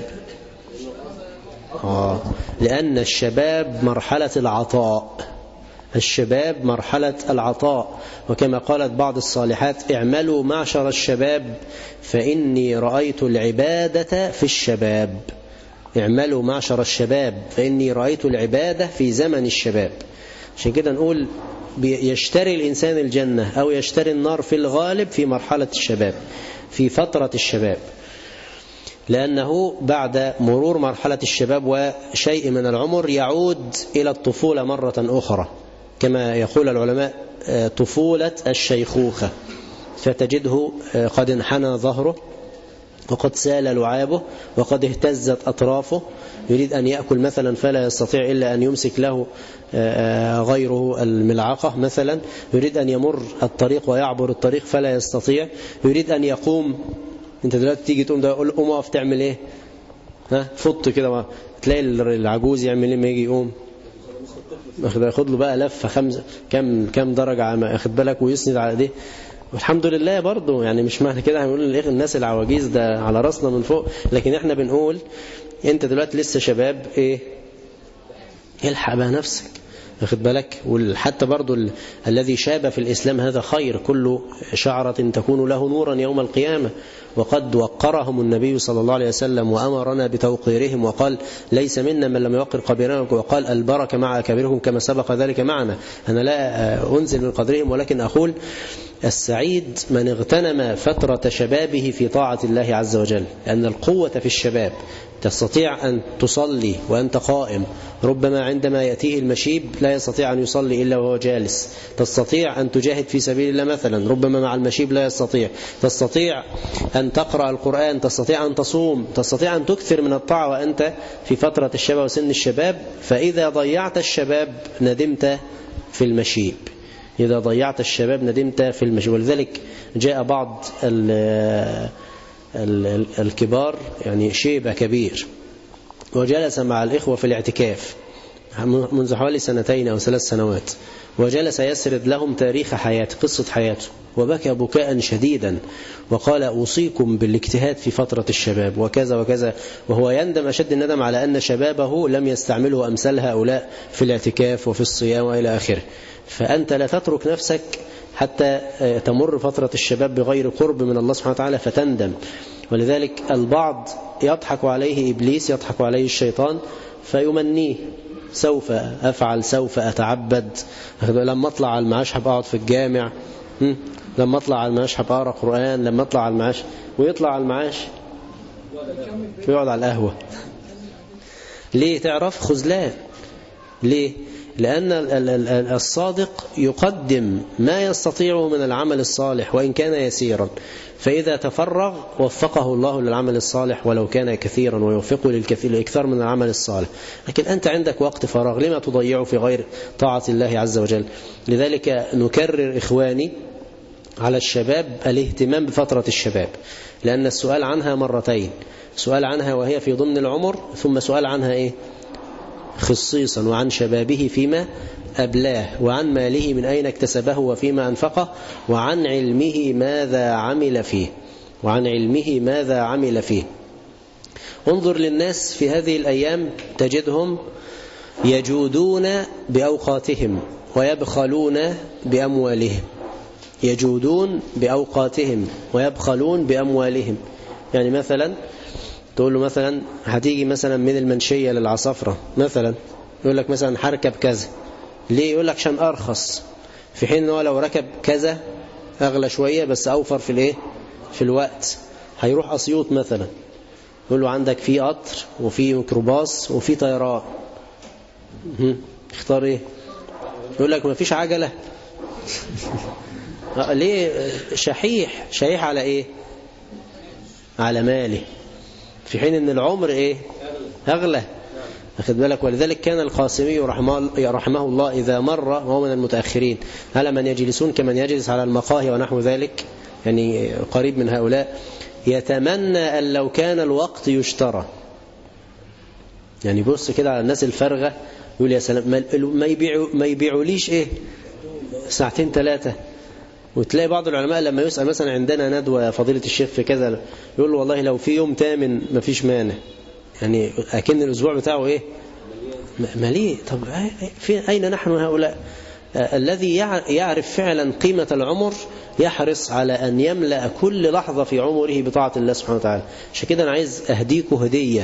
D: لأن الشباب مرحلة العطاء. الشباب مرحلة العطاء. وكما قالت بعض الصالحات: اعملوا معشر الشباب فإني رأيت العبادة في الشباب. اعملوا معشر الشباب فإني رأيت العبادة في زمن الشباب. عشان كده نقول يشتري الإنسان الجنة أو يشتري النار في الغالب في مرحلة الشباب، في فترة الشباب، لأنه بعد مرور مرحلة الشباب وشيء من العمر يعود إلى الطفولة مرة أخرى، كما يقول العلماء: طفولة الشيخوخة. فتجده قد انحنى ظهره، وقد سال لعابه، وقد اهتزت أطرافه، يريد أن يأكل مثلا فلا يستطيع إلا أن يمسك له غيره الملعقة مثلا، يريد أن يمر الطريق ويعبر الطريق فلا يستطيع، يريد أن يقوم. انت دلوقتي تيجي تقوم ده قول قوم اقف، تعمل ايه؟ فط كده، تلاقي العجوز يعمل ايه ما يجي يقوم؟ ياخد له بقى لفه كم درجه، اخد بالك، ويسند على ايديه. والحمد لله برضه، يعني مش معنى كده هنقول الناس العواجيز ده على راسنا من فوق، لكن احنا بنقول انت دلوقتي لسه شباب، ايه؟ الحق بقى نفسك، واخد بالك. وحتى برضو الذي شاب في الإسلام هذا خير، كل شعرة تكون له نورا يوم القيامة. وقد وقرهم النبي صلى الله عليه وسلم وأمرنا بتوقيرهم، وقال: ليس منا من لم يوقر كبيرنا، وقال: البركة مع كبيرهم كما سبق ذلك معنا. أنا لا أنزل من قدرهم، ولكن أقول السعيد من اغتنم فترة شبابه في طاعة الله عز وجل، لأن القوة في الشباب. تستطيع أن تصلي وأنت قائم، ربما عندما يأتيه المشيب لا يستطيع أن يصلي إلا وهو جالس. تستطيع أن تجاهد في سبيل الله مثلا، ربما مع المشيب لا يستطيع. تستطيع أن تقرأ القرآن، تستطيع أن تصوم، تستطيع أن تكثر من الطاعة وأنت في فترة الشباب وسن الشباب. فإذا ضيعت الشباب ندمت في المشيب، إذا ضيعت الشباب ندمت في المشيب. ولذلك جاء بعض الكبار، يعني شيبة كبير، وجلس مع الإخوة في الاعتكاف منذ حوالي 2 أو 3 سنوات، وجلس يسرد لهم تاريخ حياته، قصة حياته، وبكى بكاء شديدا، وقال: أوصيكم بالاجتهاد في فترة الشباب وكذا وكذا. وهو يندم أشد الندم على أن شبابه لم يستعمله أمثال هؤلاء في الاعتكاف وفي الصيام وإلى آخره. فأنت لا تترك نفسك حتى تمر فترة الشباب بغير قرب من الله سبحانه وتعالى فتندم. ولذلك البعض يضحك عليه إبليس، يضحك عليه الشيطان، فيمنيه: سوف أفعل، سوف أتعبد، لما أطلع على المعاش هبقى أقعد في الجامع، لما أطلع على المعاش هبقى أقرأ قرآن، لما أطلع على المعاش. ويطلع على المعاش ويقعد على القهوة. ليه؟ تعرف خذلان. ليه؟ لأن الصادق يقدم ما يستطيعه من العمل الصالح وإن كان يسيرا، فإذا تفرغ وفقه الله للعمل الصالح ولو كان كثيرا، ويوفقه للإكثار من العمل الصالح. لكن أنت عندك وقت فراغ، لما تضيعه في غير طاعة الله عز وجل؟ لذلك نكرر إخواني على الشباب الاهتمام بفترة الشباب، لأن السؤال عنها مرتين: سؤال عنها وهي في ضمن العمر، ثم سؤال عنها إيه؟ خصيصا وعن شبابه فيما أبلاه وعن ماله من أين اكتسبه وفيما أنفقه وعن علمه ماذا عمل فيه انظر للناس في هذه الأيام تجدهم يجودون بأوقاتهم ويبخلون بأموالهم. يعني مثلا تقول له مثلا هتيجي مثلا من المنشية للعصافرة مثلا، يقول لك مثلا هركب كذا، ليه؟ يقول لك عشان أرخص، في حين أنه لو ركب كذا أغلى شوية بس أوفر في الوقت. هيروح أسيوط مثلا، يقول له عندك في قطر وفي ميكروباص وفي طيران، اختار ايه؟ يقول لك ما فيش عجلة. ليه؟ شحيح على ايه؟ على ماله، في حين ان العمر ايه؟ اغلى. أخذ بالك؟ ولذلك كان القاسمي رحمه الله إذا مر وهو من المتأخرين على من يجلسون كمن يجلس على المقاهي ونحو ذلك، يعني قريب من هؤلاء، يتمنى أن لو كان الوقت يشترى. يعني بص كده على الناس الفارغة، يقول يا سلام ما يبيعوا ليش ايه 2 3 ساعة. وتلاقي بعض العلماء لما يسأل مثلا عندنا ندوة فضيلة الشيخ في كذا، يقول له والله لو في يوم تامن ما فيش مانع، يعني أكن الأسبوع بتاعه ايه مليء. طب أين نحن هؤلاء؟ الذي يعرف فعلا قيمة العمر يحرص على أن يملأ كل لحظة في عمره بطاعة الله سبحانه وتعالى. عشان كده أنا عايز أهديكوا هدية،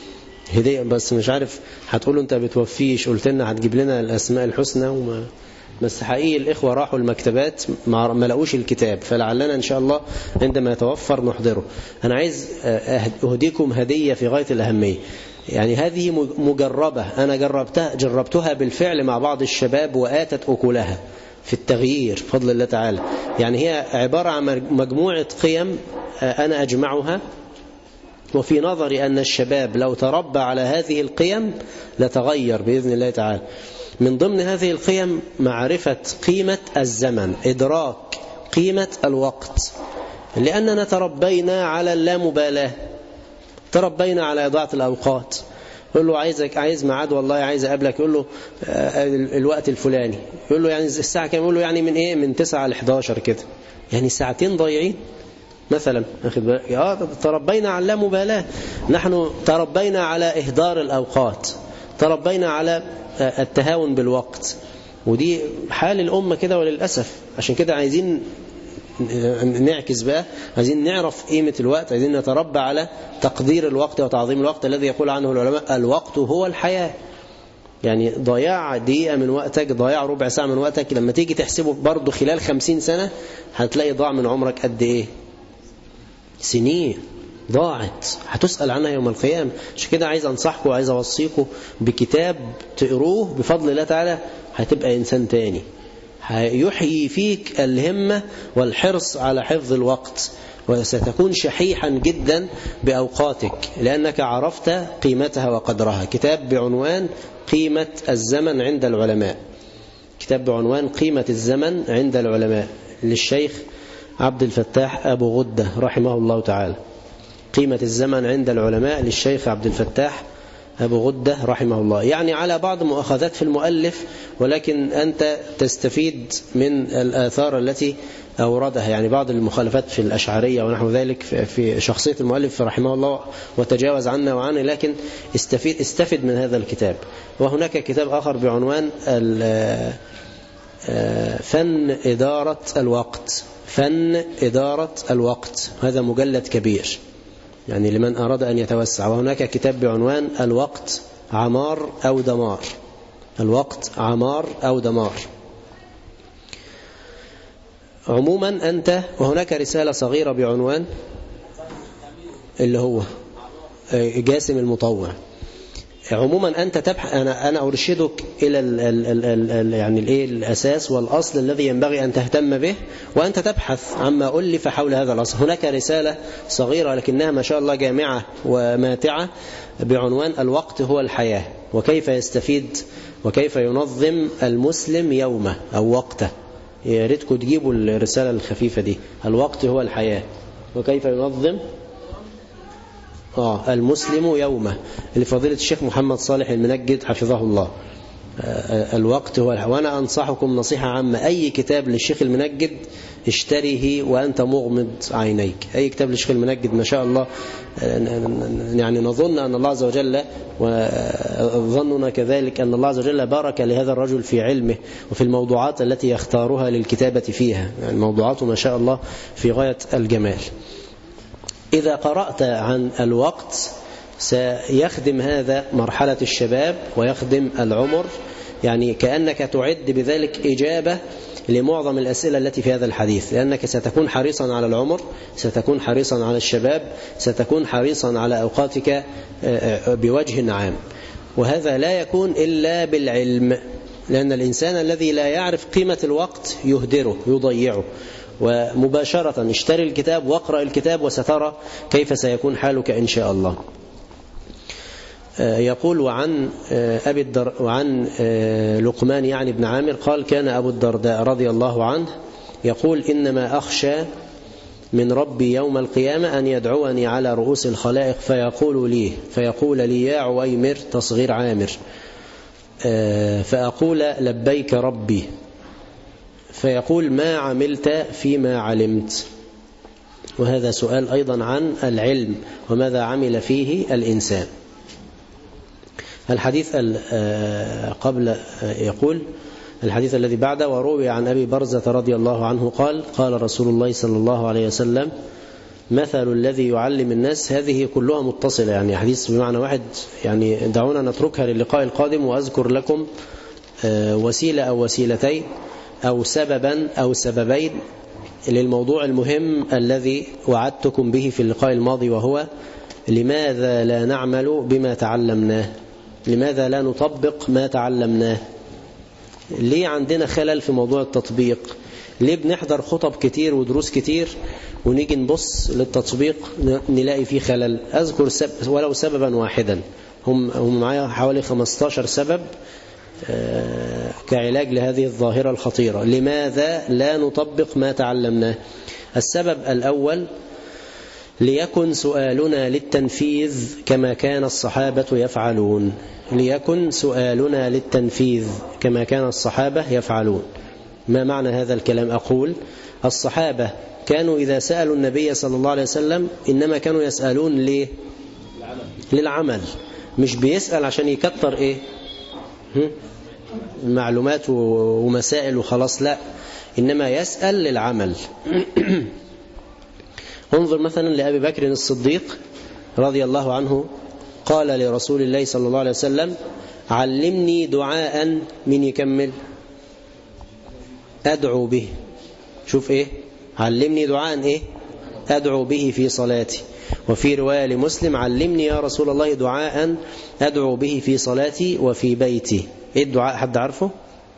D: بس مش عارف هتقولوا أنت بتوفيش، قلت لنا هتجيب لنا الأسماء الحسنى بس حقيقي الإخوة راحوا المكتبات ما لقوش الكتاب، فلعلنا إن شاء الله عندما يتوفر نحضره. أنا عايز أهديكم هدية في غاية الأهمية، يعني هذه مجربة، أنا جربتها بالفعل مع بعض الشباب وآتت أكلها في التغيير بفضل الله تعالى. يعني هي عبارة عن مجموعة قيم أنا أجمعها، وفي نظري أن الشباب لو تربى على هذه القيم لتغير بإذن الله تعالى. من ضمن هذه القيم معرفة قيمة الزمن، إدراك قيمة الوقت، لأننا تربينا على اللامبالاة، تربينا على إضاعة الأوقات. يقول له عايز ميعاد، والله عايز أقابلك، يقول له الوقت الفلاني، يقول له يعني الساعة كام؟ يقول له يعني من ايه، من 9 ل 11 كده، يعني 2 ساعة ضايعين مثلا. أخذ بالك؟ تربينا على اللامبالاة. نحن تربينا على إهدار الأوقات، تربينا على التهاون بالوقت، ودي حال الأمة كده وللأسف. عشان كده عايزين نعكس بقى، عايزين نعرف قيمة الوقت، عايزين نتربى على تقدير الوقت وتعظيم الوقت الذي يقول عنه العلماء الوقت هو الحياة. يعني ضياع دقيقة من وقتك، ضياع ربع ساعة من وقتك، لما تيجي تحسبه برضو خلال 50 سنة هتلاقي ضاع من عمرك قد ايه؟ سنين ضاعت، هتسأل عنها يوم القيامة. عشان كده عايز أنصحكم وعايز أوصيكم بكتاب تقروه بفضل الله تعالى، هتبقى إنسان تاني، هيحيي فيك الهمة والحرص على حفظ الوقت، وستكون شحيحا جدا بأوقاتك لأنك عرفت قيمتها وقدرها. كتاب بعنوان قيمة الزمن عند العلماء، كتاب بعنوان قيمة الزمن عند العلماء للشيخ عبد الفتاح أبو غدة رحمه الله تعالى. قيمة الزمن عند العلماء للشيخ عبد الفتاح أبو غدة رحمه الله. يعني على بعض مؤاخذات في المؤلف، ولكن أنت تستفيد من الآثار التي أوردها، يعني بعض المخالفات في الأشعرية ونحو ذلك في شخصية المؤلف رحمه الله وتجاوز عنا وعنه، لكن استفد من هذا الكتاب. وهناك كتاب آخر بعنوان فن إدارة الوقت، فن إدارة الوقت، هذا مجلد كبير يعني لمن أراد أن يتوسع. وهناك كتاب بعنوان الوقت عمار أو دمار، الوقت عمار أو دمار. عموما أنت، وهناك رسالة صغيرة بعنوان اللي هو جاسم المطوع. عموما أنت تبحث، أنا أرشدك إلى يعني الأساس والأصل الذي ينبغي أن تهتم به، وأنت تبحث عما ألف حول هذا الأصل. هناك رسالة صغيرة لكنها ما شاء الله جامعة وماتعة بعنوان الوقت هو الحياة، وكيف يستفيد وكيف ينظم المسلم يومه أو وقته. يا ريتكم تجيبوا الرسالة الخفيفة دي، الوقت هو الحياة وكيف ينظم المسلم يومه لفضيلة الشيخ محمد صالح المنجد حفظه الله. الوقت هو وأنا أنصحكم نصيحة عامة، أي كتاب للشيخ المنجد اشتريه وأنت مغمض عينيك. أي كتاب للشيخ المنجد ما شاء الله، يعني نظن أن الله عز وجل وظننا كذلك أن الله عز وجل بارك لهذا الرجل في علمه وفي الموضوعات التي يختارها للكتابة فيها، يعني موضوعاته ما شاء الله في غاية الجمال. إذا قرأت عن الوقت سيخدم هذا مرحلة الشباب ويخدم العمر، يعني كأنك تعد بذلك إجابة لمعظم الأسئلة التي في هذا الحديث، لأنك ستكون حريصا على العمر، ستكون حريصا على الشباب، ستكون حريصا على أوقاتك بوجه عام. وهذا لا يكون إلا بالعلم، لأن الإنسان الذي لا يعرف قيمة الوقت يهدره يضيعه. ومباشرة اشتري الكتاب واقرأ الكتاب وسترى كيف سيكون حالك إن شاء الله. يقول وعن لقمان يعني بن عامر قال كان أبو الدرداء رضي الله عنه يقول إنما أخشى من ربي يوم القيامة أن يدعوني على رؤوس الخلائق فيقول لي يا عويمر تصغير عامر، فأقول لبيك ربي، فيقول ما عملت فيما علمت. وهذا سؤال أيضا عن العلم وماذا عمل فيه الإنسان. الحديث قبل يقول الحديث الذي بعده وروي عن أبي برزة رضي الله عنه قال قال رسول الله صلى الله عليه وسلم مثل الذي يعلم الناس. هذه كلها متصلة، يعني حديث بمعنى واحد، يعني دعونا نتركها للقاء القادم وأذكر لكم وسيلة أو وسيلتين أو سببا أو سببين للموضوع المهم الذي وعدتكم به في اللقاء الماضي، وهو لماذا لا نعمل بما تعلمناه؟ لماذا لا نطبق ما تعلمناه؟ ليه عندنا خلل في موضوع التطبيق؟ ليه بنحضر خطب كتير ودروس كتير ونيجي نبص للتطبيق نلاقي فيه خلل؟ أذكر ولو سببا واحدا، هم معايا حوالي 15 سبب كعلاج لهذه الظاهرة الخطيرة. لماذا لا نطبق ما تعلمناه؟ السبب الأول ليكن سؤالنا للتنفيذ كما كان الصحابة يفعلون. ليكن سؤالنا للتنفيذ كما كان الصحابة يفعلون. ما معنى هذا الكلام؟ أقول الصحابة كانوا إذا سألوا النبي صلى الله عليه وسلم إنما كانوا يسألون ليه؟ للعمل، مش بيسأل عشان يكتر معلومات ومسائل وخلاص، لا، إنما يسأل للعمل. انظر مثلا لأبي بكر الصديق رضي الله عنه قال لرسول الله صلى الله عليه وسلم علمني دعاء من يكمل أدعو به. شوف علمني دعاء أدعو به في صلاتي. وفي رواية لمسلم علمني يا رسول الله دعاء أدعو به في صلاتي وفي بيتي. الدعاء حد عارفه؟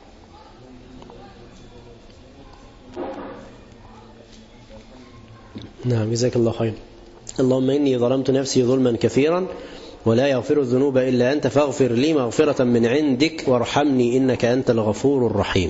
D: نعم جزاك الله خير. اللهم إني ظلمت نفسي ظلما كثيرا ولا يغفر الذنوب إلا أنت فاغفر لي مغفرة من عندك وارحمني إنك أنت الغفور الرحيم.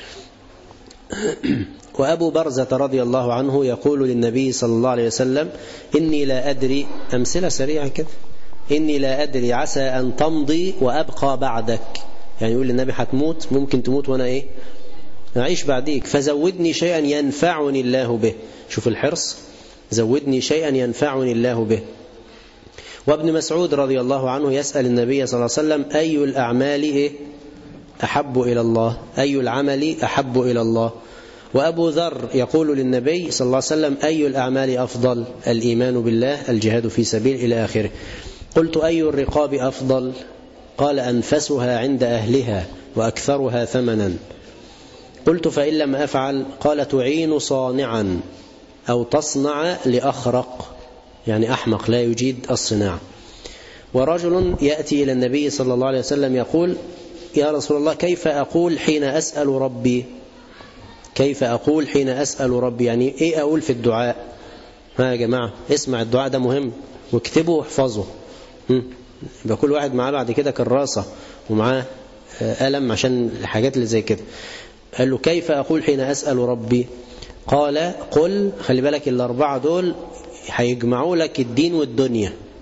D: وأبو برزة رضي الله عنه يقول للنبي صلى الله عليه وسلم إني لا أدري، أمثلة سريعة كده، إني لا أدري عسى أن تمضي وأبقى بعدك، يعني يقول للنبي هتموت، ممكن تموت وأنا أعيش بعديك، فزودني شيئا ينفعني الله به. شوف الحرص، زودني شيئا ينفعني الله به. وابن مسعود رضي الله عنه يسأل النبي صلى الله عليه وسلم أي الأعمال أحب إلى الله؟ أي العمل أحب إلى الله؟ وأبو ذر يقول للنبي صلى الله عليه وسلم أي الأعمال أفضل؟ الإيمان بالله، الجهاد في سبيل، إلى آخره. قلت أي الرقاب أفضل؟ قال أنفسها عند أهلها وأكثرها ثمنا. قلت فإن لم أفعل؟ قال تعين صانعا أو تصنع لأخرق، يعني أحمق لا يجيد الصناعة. ورجل يأتي إلى النبي صلى الله عليه وسلم يقول يا رسول الله كيف أقول حين أسأل ربي؟ كيف أقول حين أسأل ربي؟ يعني إيه أقول في الدعاء؟ ها يا جماعة اسمع، الدعاء ده مهم واكتبه واحفظه. يبقى كل واحد معاه بعد كده كراسة ومعاه قلم عشان الحاجات اللي زي كده. قال له كيف أقول حين أسأل ربي؟ قال قل، خلي بالك الأربعة دول هيجمعوا لك الدين والدنيا،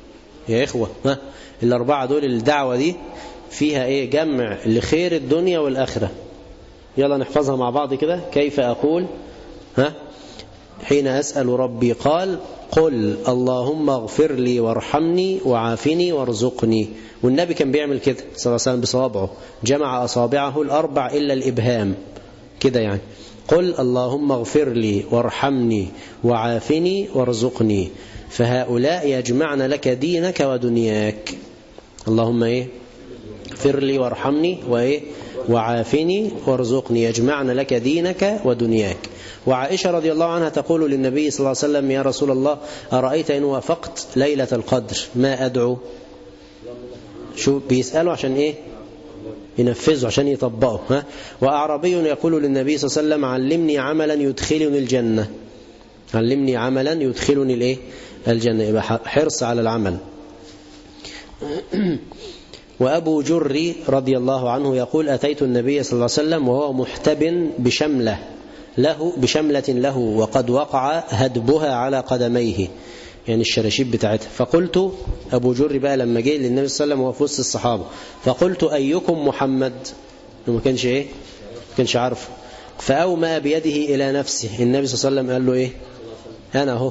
D: يا إخوة، الأربعة دول الدعوة دي فيها إيه؟ جمع لخير الدنيا والآخرة. يلا نحفظها مع بعض كده. كيف أقول حين أسأل ربي قال قل اللهم اغفر لي وارحمني وعافني وارزقني. والنبي كان بيعمل كده صلى الله عليه وسلم بصوابعه، جمع أصابعه الأربع إلا الإبهام كده يعني. قل اللهم اغفر لي وارحمني وعافني وارزقني. فهؤلاء يجمعن لك دينك ودنياك. اللهم ايه؟ اغفر لي وارحمني وايه؟ وعافني وارزقني، يجمعن لك دينك ودنياك. وعائشة رضي الله عنها تقول للنبي صلى الله عليه وسلم يا رسول الله أرأيت إن وافقت ليلة القدر ما أدعو؟ شو بيسأله عشان إيه؟ ينفذه عشان يطبقه. وأعرابي يقول للنبي صلى الله عليه وسلم علمني عملا يدخلني الجنة. علمني عملا يدخلني الإيه؟ الجنة. يبقى حرص على العمل. وأبو جري رضي الله عنه يقول أتيت النبي صلى الله عليه وسلم وهو محتب بشملة له وقد وقع هدبها على قدميه، يعني الشراشيب بتاعتها. فقلت أبو جري بقى لما جه للنبي صلى الله عليه وسلم وهو في وسط الصحابة، فقلت أيكم محمد؟ ما كانش إيه؟ ما كانش عارفه. فأومأ بيده إلى نفسه. النبي صلى الله عليه وسلم قال له إيه؟ أنا أهو.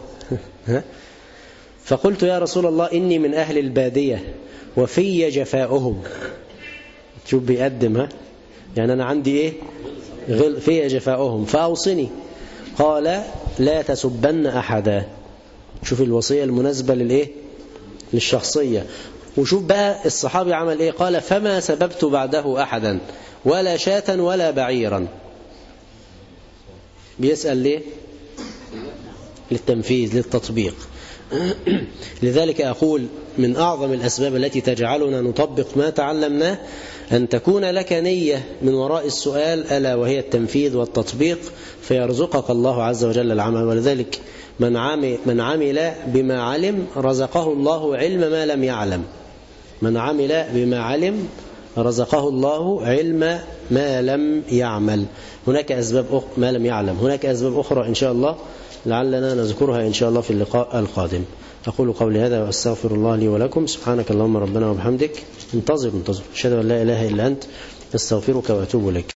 D: فقلت يا رسول الله إني من أهل البادية وفي جفاؤهم. شوف بيقدم يعني أنا عندي إيه؟ في جفاؤهم فأوصني. قال لا تسبن أحدا. شوف الوصية المناسبة للإيه؟ للشخصية. وشوف بقى الصحابي عمل إيه؟ قال فما سببت بعده أحدا ولا شاة ولا بعيرا. بيسأل ليه؟ للتنفيذ للتطبيق. لذلك أقول من أعظم الأسباب التي تجعلنا نطبق ما تعلمناه أن تكون لك نية من وراء السؤال، ألا وهي التنفيذ والتطبيق، فيرزقك الله عز وجل العمل. ولذلك من عمل بما علم رزقه الله علم ما لم يعلم. من عمل بما علم رزقه الله علم ما لم يعمل. هناك أسباب ما لم يعلم. هناك أسباب أخرى إن شاء الله لعلنا نذكرها إن شاء الله في اللقاء القادم. أقول قولي هذا وأستغفر الله لي ولكم. سبحانك اللهم ربنا وبحمدك. انتظر. أشهد أن لا إله إلا أنت، أستغفرك وأتوب إليك.